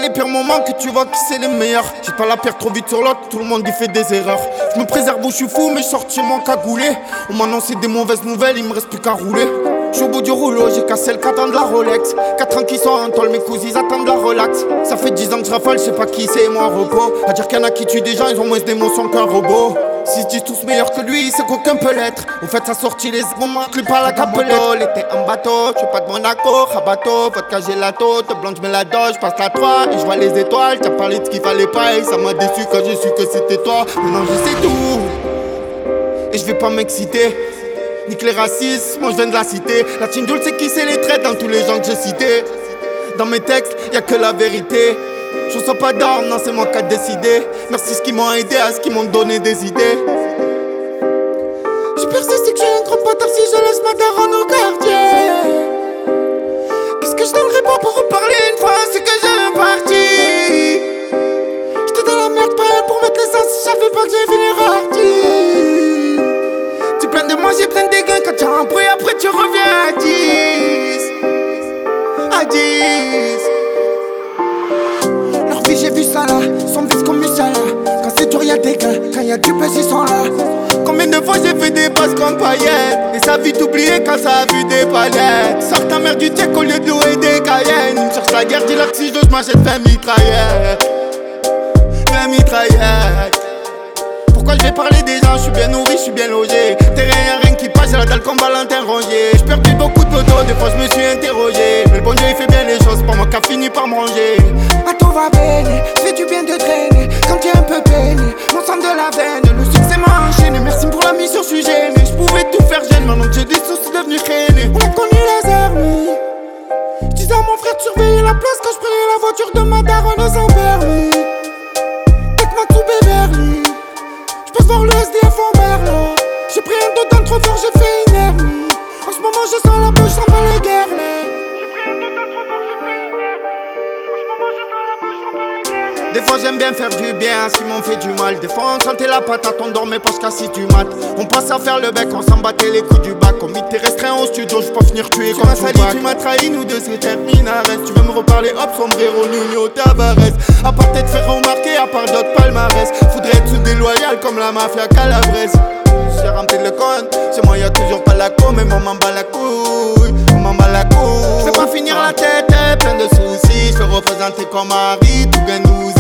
les pires moments que tu vois qui c'est les meilleurs. J'ai pas la pierre trop vite sur l'autre, tout le monde y fait des erreurs. Je me préserve où je suis fou, mais je sors chez moi cagoulé. On m'a annoncé des mauvaises nouvelles, il me reste plus qu'à rouler. J'suis au bout du rouleau, j'ai cassé le cadran de la Rolex. 4 ans qui sont en tôle, mes cousins attendent la relax. Ça fait 10 ans que je rafale, je sais pas qui c'est, moi repos. À dire qu'il y en a qui tuent des gens, ils ont moins d'émotions qu'un robot. Si je dis tous meilleurs que lui, c'est qu'aucun peut l'être. Au fait, sa sortie, les moments, plus par la capelette. L'été en bateau, je suis pas de Monaco, rabateau. Vodka gelato, te blanche, mais la doge, passe la 3 et je vois les étoiles. T'as parlé de ce qu'il fallait pas et ça m'a déçu quand j'ai su que c'était toi. Maintenant je sais tout et je vais pas m'exciter. Nique les racistes, moi je viens de la cité. La team Joule c'est qui c'est les traits dans tous les gens que j'ai cités. Dans mes textes, y'a que la vérité. Je sens pas d'armes, non c'est moi qui a décidé. Merci ce qui m'ont aidé, à ce qui m'ont donné des idées. J'ai persisté que j'ai un gros potard si je laisse ma daronne au quartier. Qu'est-ce que je donnerais pas pour reparler une fois, c'est que j'ai parti. J'étais dans la merde, pas rien pour mettre l'essence, je savais pas que j'ai fini artiste. Tu plains de moi, j'ai plein de dégâts. Quand tu as un bruit, après tu reviens à 10. À 10. Leur vie, j'ai vu ça là. Sont vis comme Musala. Quand c'est dur, y'a des gains. Quand y'a du buzz, ils sont là. Combien de fois j'ai fait des passes comme paillettes. Et ça vite oublié quand ça a vu des palettes. Sors ta mère du check au lieu de louer des Cayennes. Ils me cherchent la guerre, dis-leur que si je m'achète 20 mitraillettes. 20 mitraillettes. Pourquoi je vais parler des gens, je suis bien nourri, je suis bien logé. Terrain y'a rien qui passe, j'ai la dalle comme Valentin Rongier. J'ai perdu beaucoup de photos, des fois je me suis interrogé. Mais le bon Dieu il fait bien les choses, pas moi qui a fini par me ranger. À tout va bene, fais du bien de traîner. Quand t'es un peu peiné, mon sang de la veine. Le succès m'a enchaîné, merci pour la mission, je suis gêné. Je pouvais tout faire gêne, maintenant que j'ai des soucis devenus traînés. On a connu les ennemis. Je disais à mon frère de surveiller la place quand je prenais la voiture de ma daronne sans permis. Avec ma tout Beverly. J'passe voir le SDF en Merlin. J'ai pris un dos dans trop fort, j'ai fait une hernie. En ce moment je sens la bouche, sans pas les guerres. Des fois j'aime bien faire du bien, si m'on fait du mal. Des fois on sentait la patate, on dormait parce qu'à 6 du mat. On passe à faire le bec, on s'en battait les coups du bac. On mit tes restreint au studio, j'peux finir tué comme un sali. Tu m'as trahi, nous deux c'est terminares. Tu veux me reparler, hop, sombrero, Nuno, Tavares. À part t'être fait remarquer, à part d'autres palmarès. Faudrait être sous déloyal comme la mafia calabraise. J'ai rempli le compte, chez moi y'a toujours pas la co. Mais moi m'en bat la couille, m'en bat la couille. J'vais pas finir la tête, plein de soucis. J'veux représenter comme Harry, tout gagnouzi.